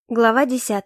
Глава 10.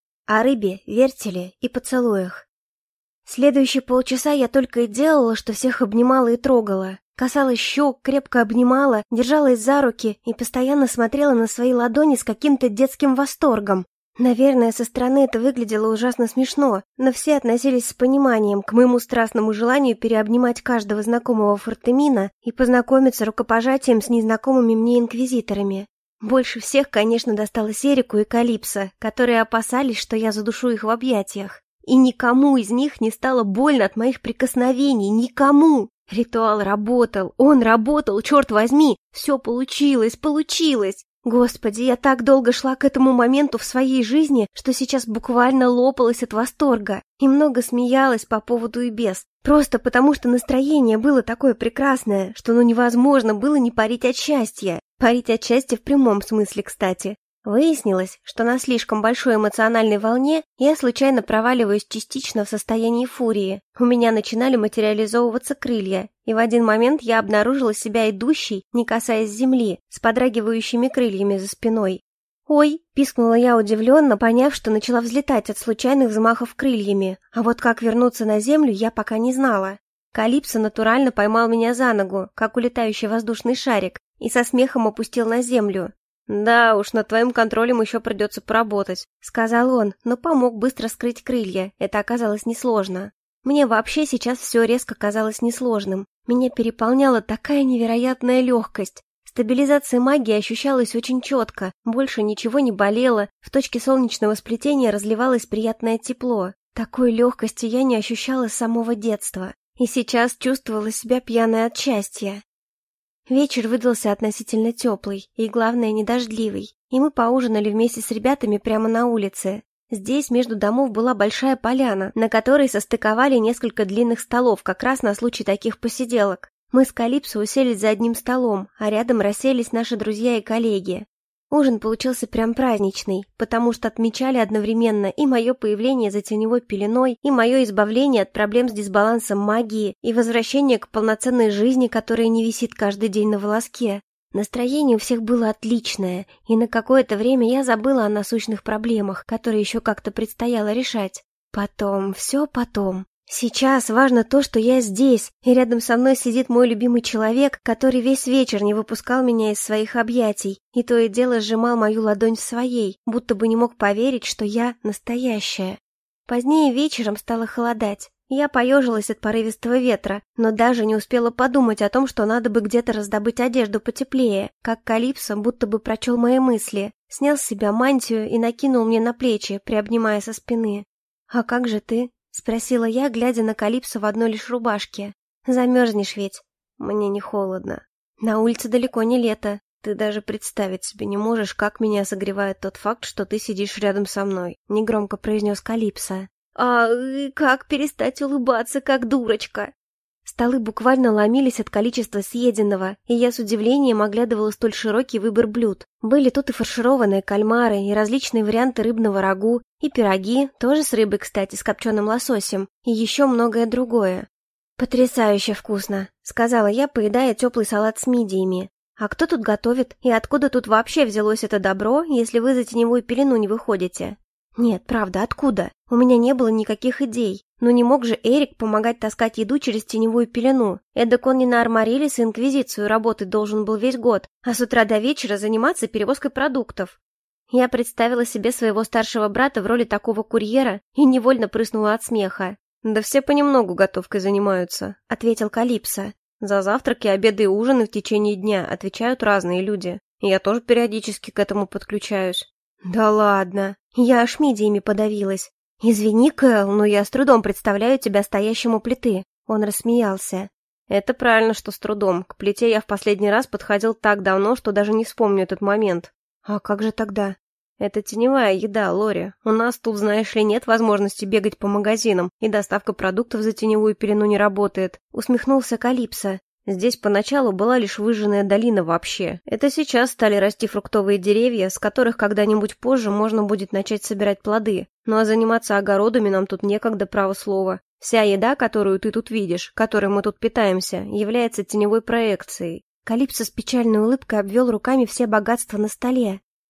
О рыбе, вертеле и поцелуях. Следующие полчаса я только и делала, что всех обнимала и трогала. Касалась щек, крепко обнимала, держалась за руки и постоянно смотрела на свои ладони с каким-то детским восторгом. Наверное, со стороны это выглядело ужасно смешно, но все относились с пониманием к моему страстному желанию переобнимать каждого знакомого Фортемина и познакомиться рукопожатием с незнакомыми мне инквизиторами. Больше всех, конечно, досталось Эрику и Калипсо, которые опасались, что я задушу их в объятиях. И никому из них не стало больно от моих прикосновений, никому! Ритуал работал, он работал, черт возьми! Все получилось! Господи, я так долго шла к этому моменту в своей жизни, что сейчас буквально лопалась от восторга и много смеялась по поводу и без. Просто потому, что настроение было такое прекрасное, что невозможно было не парить от счастья. Парить от счастья в прямом смысле, кстати. Выяснилось, что на слишком большой эмоциональной волне я случайно проваливаюсь частично в состоянии фурии. У меня начинали материализовываться крылья, и в один момент я обнаружила себя идущей, не касаясь земли, с подрагивающими крыльями за спиной. «Ой!» – пискнула я удивленно, поняв, что начала взлетать от случайных взмахов крыльями, а вот как вернуться на землю я пока не знала. Калипсо натурально поймал меня за ногу, как улетающий воздушный шарик, и со смехом опустил на землю. «Да уж, над твоим контролем еще придется поработать», — сказал он, но помог быстро скрыть крылья, это оказалось несложно. Мне вообще сейчас все резко казалось несложным. Меня переполняла такая невероятная легкость. Стабилизация магии ощущалась очень четко, больше ничего не болело, в точке солнечного сплетения разливалось приятное тепло. Такой легкости я не ощущала с самого детства, и сейчас чувствовала себя пьяной от счастья. Вечер выдался относительно теплый и, главное, не дождливый, и мы поужинали вместе с ребятами прямо на улице. Здесь между домов была большая поляна, на которой состыковали несколько длинных столов как раз на случай таких посиделок. Мы с Калипсо уселись за одним столом, а рядом расселись наши друзья и коллеги. Ужин получился прям праздничный, потому что отмечали одновременно и мое появление за теневой пеленой, и мое избавление от проблем с дисбалансом магии, и возвращение к полноценной жизни, которая не висит каждый день на волоске. Настроение у всех было отличное, и на какое-то время я забыла о насущных проблемах, которые еще как-то предстояло решать. Потом, все потом. Сейчас важно то, что я здесь, и рядом со мной сидит мой любимый человек, который весь вечер не выпускал меня из своих объятий, и то и дело сжимал мою ладонь в своей, будто бы не мог поверить, что я настоящая. Позднее вечером стало холодать. Я поежилась от порывистого ветра, но даже не успела подумать о том, что надо бы где-то раздобыть одежду потеплее, как Калипсо будто бы прочел мои мысли, снял с себя мантию и накинул мне на плечи, приобнимая со спины. «А как же ты?» — спросила я, глядя на Калипсо в одной лишь рубашке. «Замерзнешь ведь?» «Мне не холодно. На улице далеко не лето. Ты даже представить себе не можешь, как меня согревает тот факт, что ты сидишь рядом со мной», — негромко произнес Калипсо. «А как перестать улыбаться, как дурочка?» Столы буквально ломились от количества съеденного, и я с удивлением оглядывала столь широкий выбор блюд. Были тут и фаршированные кальмары, и различные варианты рыбного рагу, и пироги, тоже с рыбой, кстати, с копченым лососем, и еще многое другое. «Потрясающе вкусно», — сказала я, поедая теплый салат с мидиями. «А кто тут готовит, и откуда тут вообще взялось это добро, если вы за теневую пелену не выходите?» «Нет, правда, откуда? У меня не было никаких идей. Но не мог же Эрик помогать таскать еду через теневую пелену. Эдак он не на Армарилис и Инквизицию работать должен был весь год, а с утра до вечера заниматься перевозкой продуктов». Я представила себе своего старшего брата в роли такого курьера и невольно прыснула от смеха. «Да все понемногу готовкой занимаются», — ответил Калипсо. «За завтраки, обеды и ужины в течение дня отвечают разные люди. И я тоже периодически к этому подключаюсь». «Да ладно!» Я аж мидиями подавилась. «Извини, Кэл, но я с трудом представляю тебя стоящим у плиты». Он рассмеялся. «Это правильно, что с трудом. К плите я в последний раз подходил так давно, что даже не вспомню этот момент». «А как же тогда?» «Это теневая еда, Лори. У нас тут, знаешь ли, нет возможности бегать по магазинам, и доставка продуктов за теневую пелену не работает», — усмехнулся Калипсо. «Здесь поначалу была лишь выжженная долина вообще. Это сейчас стали расти фруктовые деревья, с которых когда-нибудь позже можно будет начать собирать плоды. Ну а заниматься огородами нам тут некогда, право слова. Вся еда, которую ты тут видишь, которой мы тут питаемся, является теневой проекцией». Калипсо с печальной улыбкой обвел руками все богатства на столе.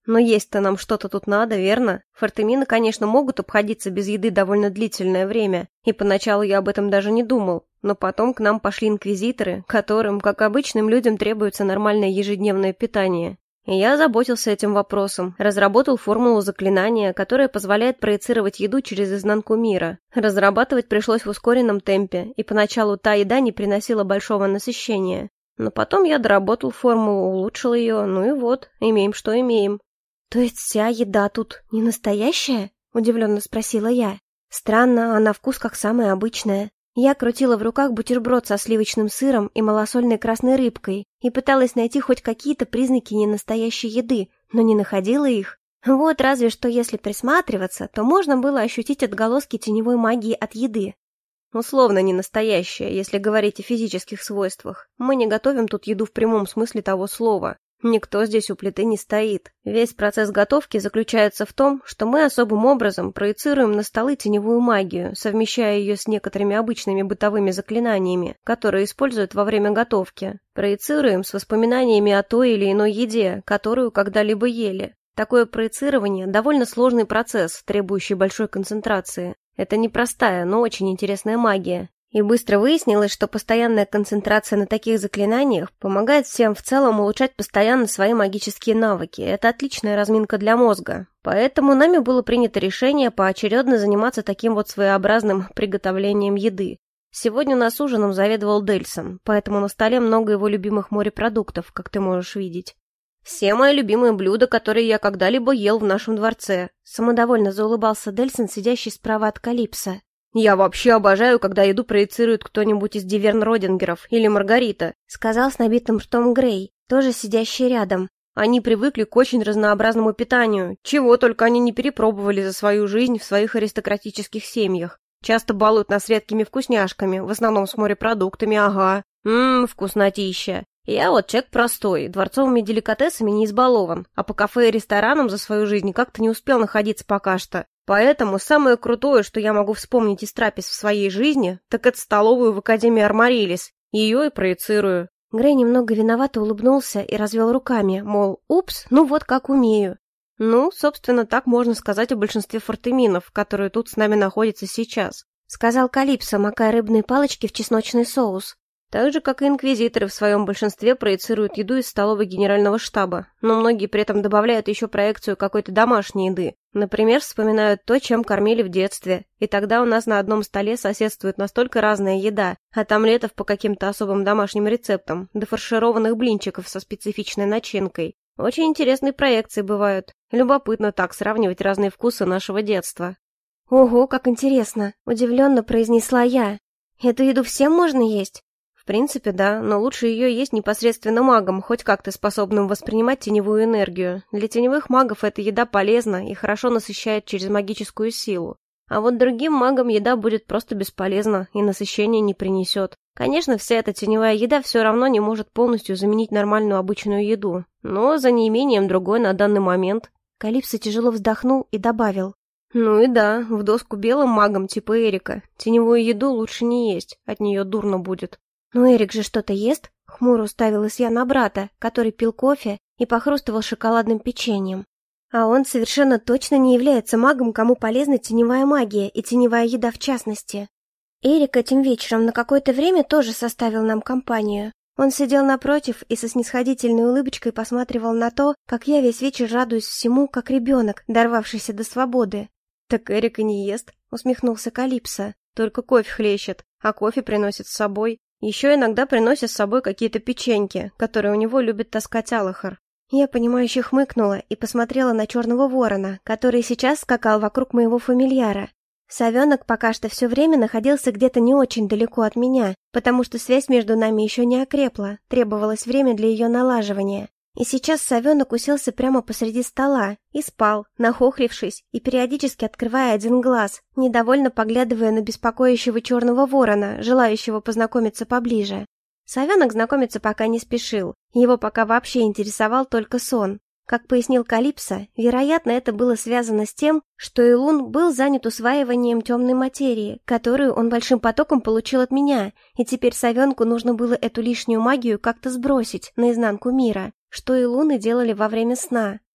Но есть-то нам что-то тут надо, верно? Фортемины, конечно, могут обходиться без еды довольно длительное время, и поначалу я об этом даже не думал. Но потом к нам пошли инквизиторы, которым, как обычным людям, требуется нормальное ежедневное питание. И я озаботился этим вопросом, разработал формулу заклинания, которая позволяет проецировать еду через изнанку мира. Разрабатывать пришлось в ускоренном темпе, и поначалу та еда не приносила большого насыщения. Но потом я доработал формулу, улучшил ее, ну и вот, имеем что имеем. «То есть вся еда тут не настоящая?» – удивленно спросила я. «Странно, а на вкус как самая обычная». Я крутила в руках бутерброд со сливочным сыром и малосольной красной рыбкой и пыталась найти хоть какие-то признаки ненастоящей еды, но не находила их. Вот разве что если присматриваться, то можно было ощутить отголоски теневой магии от еды. Условно ненастоящая, если говорить о физических свойствах. Мы не готовим тут еду в прямом смысле того слова. Никто здесь у плиты не стоит. Весь процесс готовки заключается в том, что мы особым образом проецируем на столы теневую магию, совмещая ее с некоторыми обычными бытовыми заклинаниями, которые используют во время готовки. Проецируем с воспоминаниями о той или иной еде, которую когда-либо ели. Такое проецирование – довольно сложный процесс, требующий большой концентрации. Это непростая, но очень интересная магия. И быстро выяснилось, что постоянная концентрация на таких заклинаниях помогает всем в целом улучшать постоянно свои магические навыки. Это отличная разминка для мозга. Поэтому нами было принято решение поочередно заниматься таким вот своеобразным приготовлением еды. Сегодня у нас ужином заведовал Дельсон, поэтому на столе много его любимых морепродуктов, как ты можешь видеть. «Все мои любимые блюда, которые я когда-либо ел в нашем дворце», самодовольно заулыбался Дельсон, сидящий справа от Калипсо. «Я вообще обожаю, когда еду проецирует кто-нибудь из Диверн-Родингеров или Маргарита», сказал с набитым ртом Грей, тоже сидящий рядом. «Они привыкли к очень разнообразному питанию, чего только они не перепробовали за свою жизнь в своих аристократических семьях. Часто балуют нас редкими вкусняшками, в основном с морепродуктами, ага. Вкуснотища. Я вот человек простой, дворцовыми деликатесами не избалован, а по кафе и ресторанам за свою жизнь как-то не успел находиться пока что. Поэтому самое крутое, что я могу вспомнить из трапез в своей жизни, так это столовую в Академии Армарилис. Ее и проецирую». Грей немного виновато улыбнулся и развел руками, мол, упс, ну вот как умею. «Ну, собственно, так можно сказать о большинстве фортеминов, которые тут с нами находятся сейчас», сказал Калипсо, макая рыбные палочки в чесночный соус. Так же, как и инквизиторы в своем большинстве проецируют еду из столовой генерального штаба, но многие при этом добавляют еще проекцию какой-то домашней еды. Например, вспоминают то, чем кормили в детстве, и тогда у нас на одном столе соседствует настолько разная еда, от омлетов по каким-то особым домашним рецептам, до фаршированных блинчиков со специфичной начинкой. Очень интересные проекции бывают. Любопытно так сравнивать разные вкусы нашего детства. «Ого, как интересно!» – удивленно произнесла я. «Эту еду всем можно есть?» В принципе, да, но лучше ее есть непосредственно магам, хоть как-то способным воспринимать теневую энергию. Для теневых магов эта еда полезна и хорошо насыщает через магическую силу. А вот другим магам еда будет просто бесполезна и насыщения не принесет. Конечно, вся эта теневая еда все равно не может полностью заменить нормальную обычную еду, но за неимением другой на данный момент. Калипсо тяжело вздохнул и добавил. Ну и да, в доску белым магам типа Эрика. Теневую еду лучше не есть, от нее дурно будет. «Но Эрик же что-то ест?» — хмуро уставилась я на брата, который пил кофе и похрустывал шоколадным печеньем. «А он совершенно точно не является магом, кому полезна теневая магия и теневая еда в частности». Эрик этим вечером на какое-то время тоже составил нам компанию. Он сидел напротив и со снисходительной улыбочкой посматривал на то, как я весь вечер радуюсь всему, как ребенок, дорвавшийся до свободы. «Так Эрик и не ест», — усмехнулся Калипсо. «Только кофе хлещет, а кофе приносит с собой. Еще иногда приносит с собой какие-то печеньки, которые у него любит таскать Алахар». Я понимающе хмыкнула и посмотрела на черного ворона, который сейчас скакал вокруг моего фамильяра. Совенок пока что все время находился где-то не очень далеко от меня, потому что связь между нами еще не окрепла, требовалось время для ее налаживания. И сейчас совенок уселся прямо посреди стола и спал, нахохлившись и периодически открывая один глаз, недовольно поглядывая на беспокоящего черного ворона, желающего познакомиться поближе. Совенок знакомиться пока не спешил, его пока вообще интересовал только сон. Как пояснил Калипсо, вероятно, это было связано с тем, что Илун был занят усваиванием темной материи, которую он большим потоком получил от меня, и теперь совенку нужно было эту лишнюю магию как-то сбросить наизнанку мира, что Илуны делали во время сна.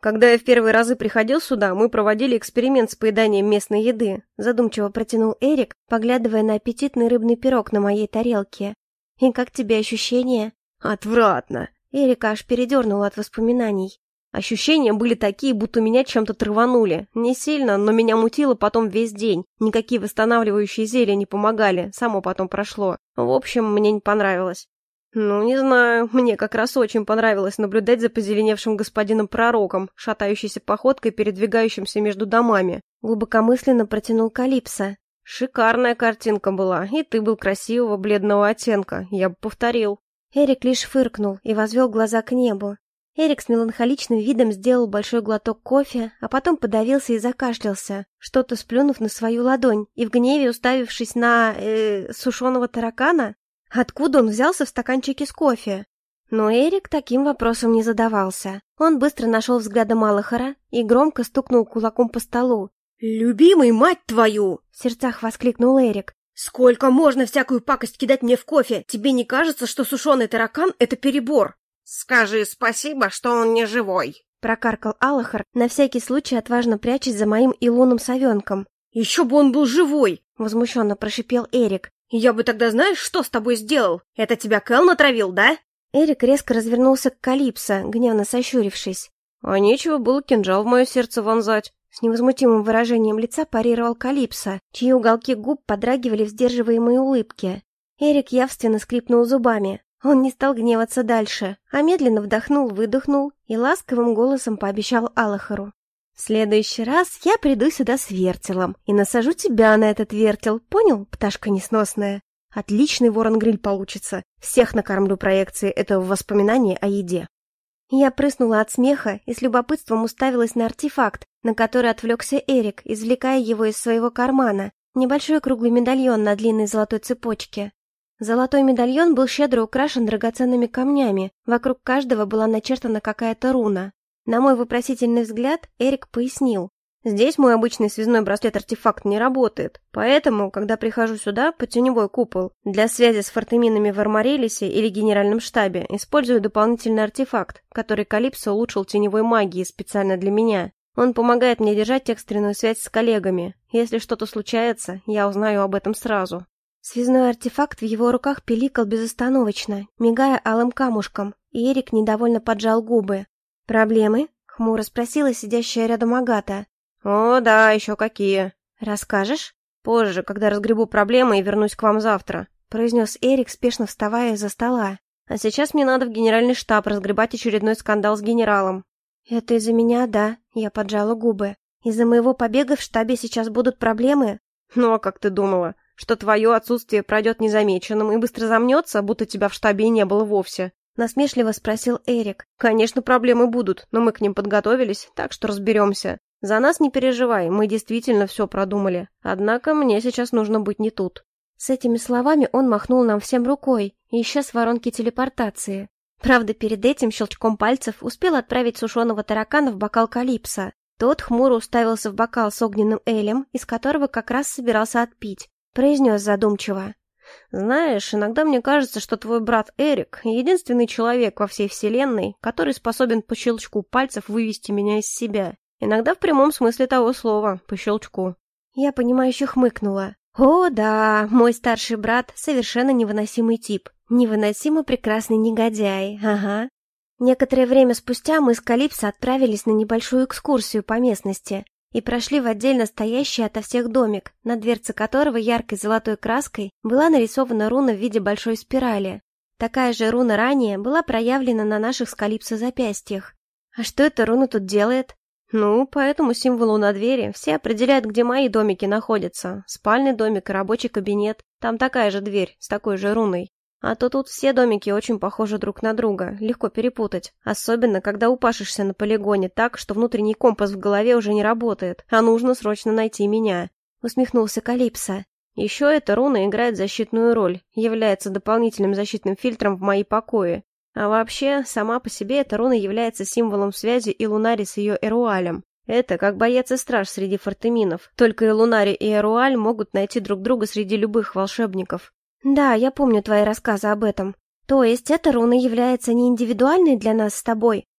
Когда я в первые разы приходил сюда, мы проводили эксперимент с поеданием местной еды. Задумчиво протянул Эрик, поглядывая на аппетитный рыбный пирог на моей тарелке. И как тебе ощущения? Отвратно. Эрика аж передернула от воспоминаний. Ощущения были такие, будто меня чем-то траванули. Не сильно, но меня мутило потом весь день. Никакие восстанавливающие зелья не помогали, само потом прошло. В общем, мне не понравилось. Ну, не знаю, мне как раз очень понравилось наблюдать за позеленевшим господином-пророком, шатающейся походкой, передвигающимся между домами. Глубокомысленно протянул Калипсо. Шикарная картинка была, и ты был красивого бледного оттенка, я бы повторил. Эрик лишь фыркнул и возвел глаза к небу. Эрик с меланхоличным видом сделал большой глоток кофе, а потом подавился и закашлялся, что-то сплюнув на свою ладонь и в гневе уставившись на... сушеного таракана. Откуда он взялся в стаканчике с кофе? Но Эрик таким вопросом не задавался. Он быстро нашел взглядом Аллахара и громко стукнул кулаком по столу. «Любимый, мать твою!» — в сердцах воскликнул Эрик. «Сколько можно всякую пакость кидать мне в кофе? Тебе не кажется, что сушеный таракан — это перебор?» «Скажи спасибо, что он не живой», — прокаркал Аллахар, на всякий случай отважно прячась за моим илоном совенком. «Еще бы он был живой!» — возмущенно прошипел Эрик. «Я бы тогда знаешь, что с тобой сделал? Это тебя Кэл натравил, да?» Эрик резко развернулся к Калипсо, гневно сощурившись. «А нечего было кинжал в мое сердце вонзать». С невозмутимым выражением лица парировал Калипсо, чьи уголки губ подрагивали в сдерживаемой улыбке. Эрик явственно скрипнул зубами. Он не стал гневаться дальше, а медленно вдохнул-выдохнул и ласковым голосом пообещал Аллахару. «В следующий раз я приду сюда с вертелом и насажу тебя на этот вертел, понял, пташка несносная? Отличный ворон-гриль получится. Всех накормлю проекцией этого воспоминания о еде». Я прыснула от смеха и с любопытством уставилась на артефакт, на который отвлекся Эрик, извлекая его из своего кармана. Небольшой круглый медальон на длинной золотой цепочке. Золотой медальон был щедро украшен драгоценными камнями, вокруг каждого была начертана какая-то руна. На мой вопросительный взгляд Эрик пояснил. «Здесь мой обычный связной браслет-артефакт не работает, поэтому, когда прихожу сюда, под теневой купол, для связи с фортеминами в Арморелисе или Генеральном штабе, использую дополнительный артефакт, который Калипсо улучшил теневой магией специально для меня. Он помогает мне держать экстренную связь с коллегами. Если что-то случается, я узнаю об этом сразу». Связной артефакт в его руках пиликал безостановочно, мигая алым камушком, и Эрик недовольно поджал губы. «Проблемы?» — хмуро спросила сидящая рядом Агата. «О, да, еще какие!» «Расскажешь?» «Позже, когда разгребу проблемы и вернусь к вам завтра», — произнес Эрик, спешно вставая из-за стола. «А сейчас мне надо в генеральный штаб разгребать очередной скандал с генералом». «Это из-за меня, да?» — я поджала губы. «Из-за моего побега в штабе сейчас будут проблемы?» «Ну, а как ты думала? Что твое отсутствие пройдет незамеченным и быстро замнется, будто тебя в штабе и не было вовсе?» Насмешливо спросил Эрик. «Конечно, проблемы будут, но мы к ним подготовились, так что разберемся. За нас не переживай, мы действительно все продумали. Однако мне сейчас нужно быть не тут». С этими словами он махнул нам всем рукой и исчез в воронке телепортации. Правда, перед этим щелчком пальцев успел отправить сушеного таракана в бокал Калипсо. Тот хмуро уставился в бокал с огненным элем, из которого как раз собирался отпить. Произнес задумчиво. «Знаешь, иногда мне кажется, что твой брат Эрик — единственный человек во всей вселенной, который способен по щелчку пальцев вывести меня из себя. Иногда в прямом смысле того слова, по щелчку». Я понимающе хмыкнула. «О, да, мой старший брат — совершенно невыносимый тип. Невыносимо прекрасный негодяй, ага». Некоторое время спустя мы с Калипсо отправились на небольшую экскурсию по местности и прошли в отдельно стоящий ото всех домик, на дверце которого яркой золотой краской была нарисована руна в виде большой спирали. Такая же руна ранее была проявлена на наших с Калипсо запястьях. А что эта руна тут делает? Ну, по этому символу на двери все определяют, где мои домики находятся. Спальный домик и рабочий кабинет. Там такая же дверь, с такой же руной. А то тут все домики очень похожи друг на друга, легко перепутать. Особенно, когда упашешься на полигоне так, что внутренний компас в голове уже не работает, а нужно срочно найти меня. Усмехнулся Калипсо. Еще эта руна играет защитную роль, является дополнительным защитным фильтром в мои покои. А вообще, сама по себе эта руна является символом связи Илунари с ее Эруалем. Это как боец и страж среди фортеминов. Только Илунари и Эруаль могут найти друг друга среди любых волшебников. «Да, я помню твои рассказы об этом. То есть эта руна является не индивидуальной для нас с тобой,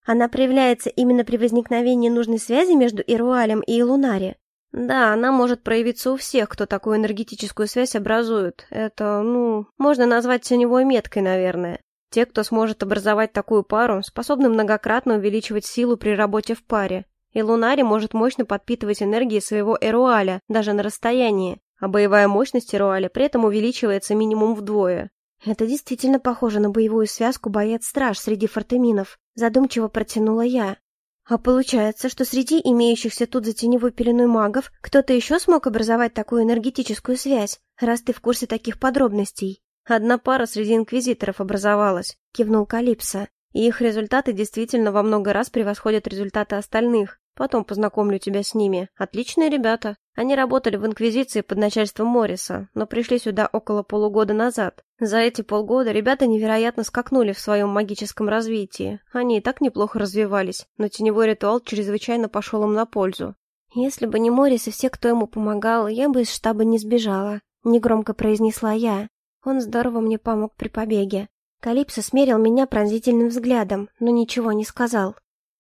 Она проявляется именно при возникновении нужной связи между Ируалем и Илунари? Да, она может проявиться у всех, кто такую энергетическую связь образует. Это, можно назвать теневой меткой, наверное. Те, кто сможет образовать такую пару, способны многократно увеличивать силу при работе в паре. Илунари может мощно подпитывать энергией своего Эруаля, даже на расстоянии, а боевая мощность Эруаля при этом увеличивается минимум вдвое. Это действительно похоже на боевую связку боец-страж среди фортеминов, задумчиво протянула я. А получается, что среди имеющихся тут за теневой пеленой магов кто-то еще смог образовать такую энергетическую связь, раз ты в курсе таких подробностей? Одна пара среди инквизиторов образовалась, кивнул Калипсо, и их результаты действительно во много раз превосходят результаты остальных. Потом познакомлю тебя с ними. Отличные ребята. Они работали в Инквизиции под начальством Морриса, но пришли сюда около полугода назад. За эти полгода ребята невероятно скакнули в своем магическом развитии. Они и так неплохо развивались, но теневой ритуал чрезвычайно пошел им на пользу. «Если бы не Моррис и все, кто ему помогал, я бы из штаба не сбежала», — негромко произнесла я. Он здорово мне помог при побеге. Калипсо смерил меня пронзительным взглядом, но ничего не сказал.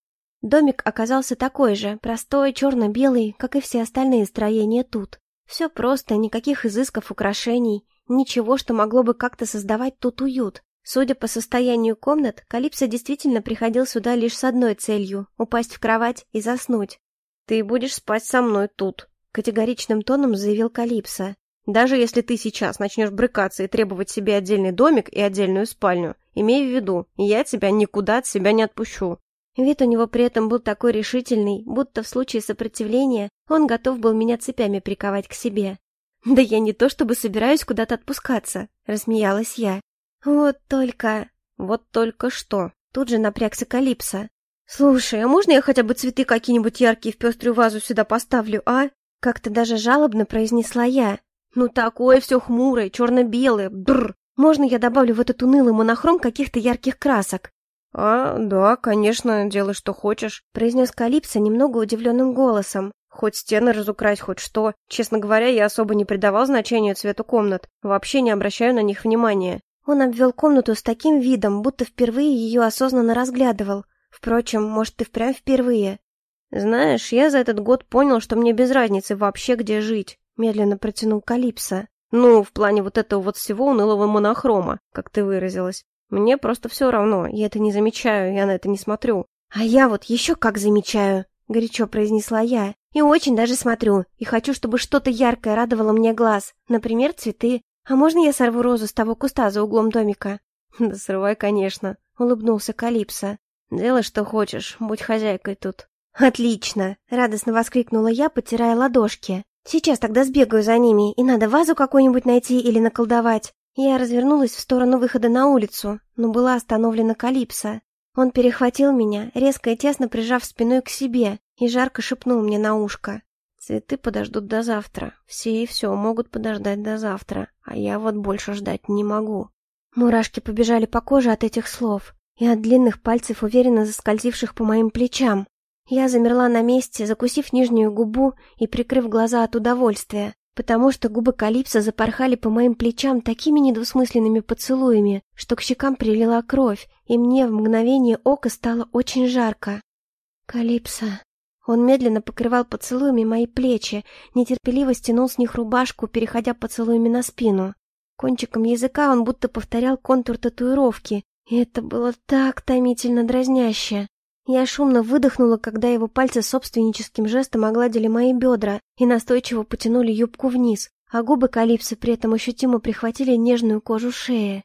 Домик оказался такой же, простой, черно-белый, как и все остальные строения тут. Все просто, никаких изысков, украшений, ничего, что могло бы как-то создавать тут уют. Судя по состоянию комнат, Калипсо действительно приходил сюда лишь с одной целью — упасть в кровать и заснуть. «Ты будешь спать со мной тут», — категоричным тоном заявил Калипсо. «Даже если ты сейчас начнешь брыкаться и требовать себе отдельный домик и отдельную спальню, имей в виду, я тебя никуда от себя не отпущу». Вид у него при этом был такой решительный, будто в случае сопротивления он готов был меня цепями приковать к себе. «Да я не то чтобы собираюсь куда-то отпускаться», — рассмеялась я. «Вот только...» «Вот только что?» Тут же напрягся Калипсо. «Слушай, а можно я хотя бы цветы какие-нибудь яркие в пеструю вазу сюда поставлю, а?» Как-то даже жалобно произнесла я. «Ну такое все хмурое, черно-белое, бррр! Можно я добавлю в этот унылый монохром каких-то ярких красок?» «А, да, конечно, делай, что хочешь», — произнес Калипсо немного удивленным голосом. «Хоть стены разукрась, хоть что. Честно говоря, я особо не придавал значению цвету комнат. Вообще не обращаю на них внимания». Он обвел комнату с таким видом, будто впервые ее осознанно разглядывал. Впрочем, может, и впрямь впервые. «Знаешь, я за этот год понял, что мне без разницы вообще где жить», — медленно протянул Калипсо. «Ну, в плане вот этого вот всего унылого монохрома, как ты выразилась. Мне просто все равно, я это не замечаю, я на это не смотрю». «А я вот еще как замечаю», — горячо произнесла я. «И очень даже смотрю, и хочу, чтобы что-то яркое радовало мне глаз. Например, цветы. А можно я сорву розу с того куста за углом домика?» «Да срывай, конечно», — улыбнулся Калипсо. «Делай, что хочешь, будь хозяйкой тут». «Отлично!» — радостно воскликнула я, потирая ладошки. «Сейчас тогда сбегаю за ними, и надо вазу какую-нибудь найти или наколдовать». Я развернулась в сторону выхода на улицу, но была остановлена Калипсо. Он перехватил меня, резко и тесно прижав спиной к себе, и жарко шепнул мне на ушко. «Цветы подождут до завтра. Все и все могут подождать до завтра, а я вот больше ждать не могу». Мурашки побежали по коже от этих слов и от длинных пальцев, уверенно заскользивших по моим плечам. Я замерла на месте, закусив нижнюю губу и прикрыв глаза от удовольствия, потому что губы Калипсо запорхали по моим плечам такими недвусмысленными поцелуями, что к щекам прилила кровь, и мне в мгновение ока стало очень жарко. «Калипсо...» Он медленно покрывал поцелуями мои плечи, нетерпеливо стянул с них рубашку, переходя поцелуями на спину. Кончиком языка он будто повторял контур татуировки, и это было так томительно дразняще. Я шумно выдохнула, когда его пальцы собственническим жестом огладили мои бедра и настойчиво потянули юбку вниз, а губы Калипсо при этом ощутимо прихватили нежную кожу шеи.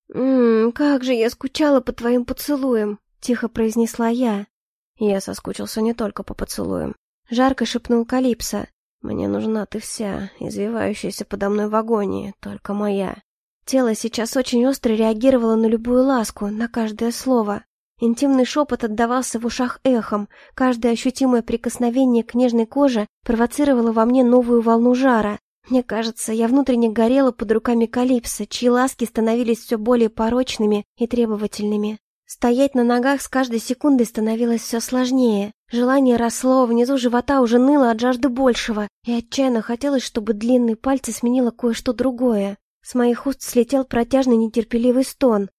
Как же я скучала по твоим поцелуям!» — тихо произнесла я. «Я соскучился не только по поцелуям», — жарко шепнул Калипсо. «Мне нужна ты вся, извивающаяся подо мной в агонии, только моя». Тело сейчас очень остро реагировало на любую ласку, на каждое слово. Интимный шепот отдавался в ушах эхом, каждое ощутимое прикосновение к нежной коже провоцировало во мне новую волну жара. Мне кажется, я внутренне горела под руками Калипсо, чьи ласки становились все более порочными и требовательными. Стоять на ногах с каждой секундой становилось все сложнее. Желание росло, внизу живота уже ныло от жажды большего, и отчаянно хотелось, чтобы длинные пальцы сменило кое-что другое. С моих уст слетел протяжный нетерпеливый стон,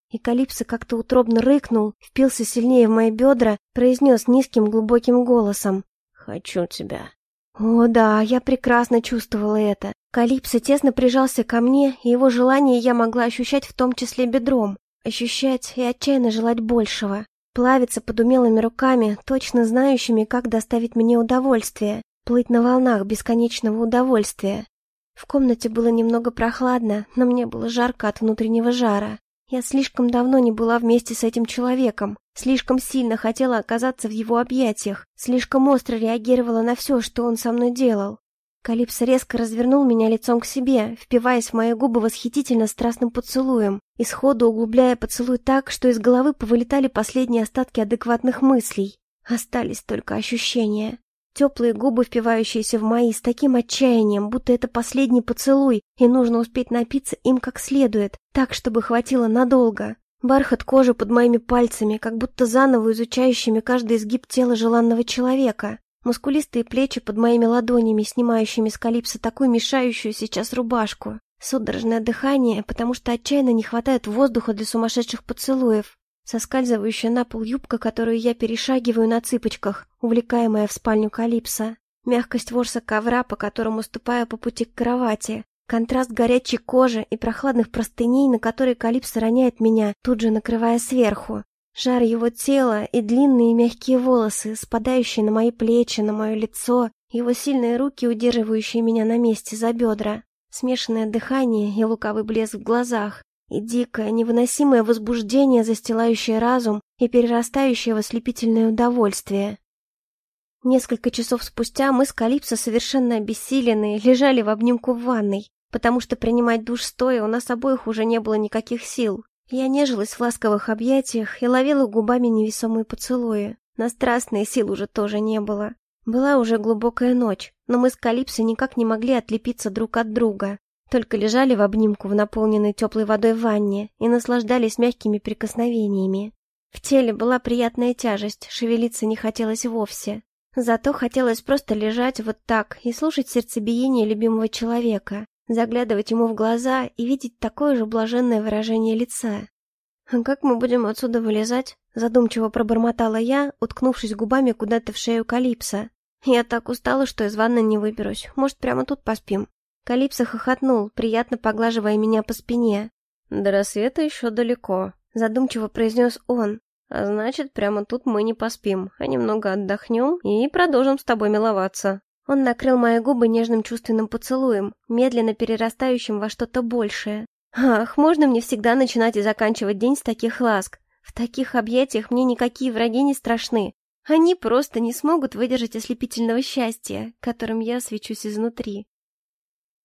И Калипсо как-то утробно рыкнул, впился сильнее в мои бедра, произнес низким глубоким голосом: «Хочу тебя». О да, я прекрасно чувствовала это. Калипсо тесно прижался ко мне, и его желание я могла ощущать в том числе бедром. Ощущать и отчаянно желать большего. Плавиться под умелыми руками, точно знающими, как доставить мне удовольствие. Плыть на волнах бесконечного удовольствия. В комнате было немного прохладно, но мне было жарко от внутреннего жара. Я слишком давно не была вместе с этим человеком, слишком сильно хотела оказаться в его объятиях, слишком остро реагировала на все, что он со мной делал. Калипсо резко развернул меня лицом к себе, впиваясь в мои губы восхитительно страстным поцелуем, и сходу углубляя поцелуй так, что из головы повылетали последние остатки адекватных мыслей. Остались только ощущения. Теплые губы, впивающиеся в мои с таким отчаянием, будто это последний поцелуй, и нужно успеть напиться им как следует, так, чтобы хватило надолго. Бархат кожи под моими пальцами, как будто заново изучающими каждый изгиб тела желанного человека. Мускулистые плечи под моими ладонями, снимающими с Калипсо такую мешающую сейчас рубашку. Судорожное дыхание, потому что отчаянно не хватает воздуха для сумасшедших поцелуев. Соскальзывающая на пол юбка, которую я перешагиваю на цыпочках, увлекаемая в спальню Калипсо. Мягкость ворса ковра, по которому ступаю по пути к кровати. Контраст горячей кожи и прохладных простыней, на которые Калипсо роняет меня, тут же накрывая сверху. Жар его тела и длинные мягкие волосы, спадающие на мои плечи, на мое лицо, его сильные руки, удерживающие меня на месте за бедра. Смешанное дыхание и лукавый блеск в глазах. И дикое, невыносимое возбуждение, застилающее разум и перерастающее в ослепительное удовольствие. Несколько часов спустя мы с Калипсо, совершенно обессиленные, лежали в обнимку в ванной, потому что принимать душ стоя у нас обоих уже не было никаких сил. Я нежилась в ласковых объятиях и ловила губами невесомые поцелуи. На страстные сил уже тоже не было. Была уже глубокая ночь, но мы с Калипсо никак не могли отлепиться друг от друга. Только лежали в обнимку в наполненной теплой водой ванне и наслаждались мягкими прикосновениями. В теле была приятная тяжесть, шевелиться не хотелось вовсе. Зато хотелось просто лежать вот так и слушать сердцебиение любимого человека, заглядывать ему в глаза и видеть такое же блаженное выражение лица. «А как мы будем отсюда вылезать?» — задумчиво пробормотала я, уткнувшись губами куда-то в шею Калипсо. «Я так устала, что из ванны не выберусь. Может, прямо тут поспим?» Калипсо хохотнул, приятно поглаживая меня по спине. «До рассвета еще далеко», — задумчиво произнес он. «А значит, прямо тут мы не поспим, а немного отдохнем и продолжим с тобой миловаться». Он накрыл мои губы нежным чувственным поцелуем, медленно перерастающим во что-то большее. Ах, можно мне всегда начинать и заканчивать день с таких ласк. В таких объятиях мне никакие враги не страшны. Они просто не смогут выдержать ослепительного счастья, которым я свечусь изнутри.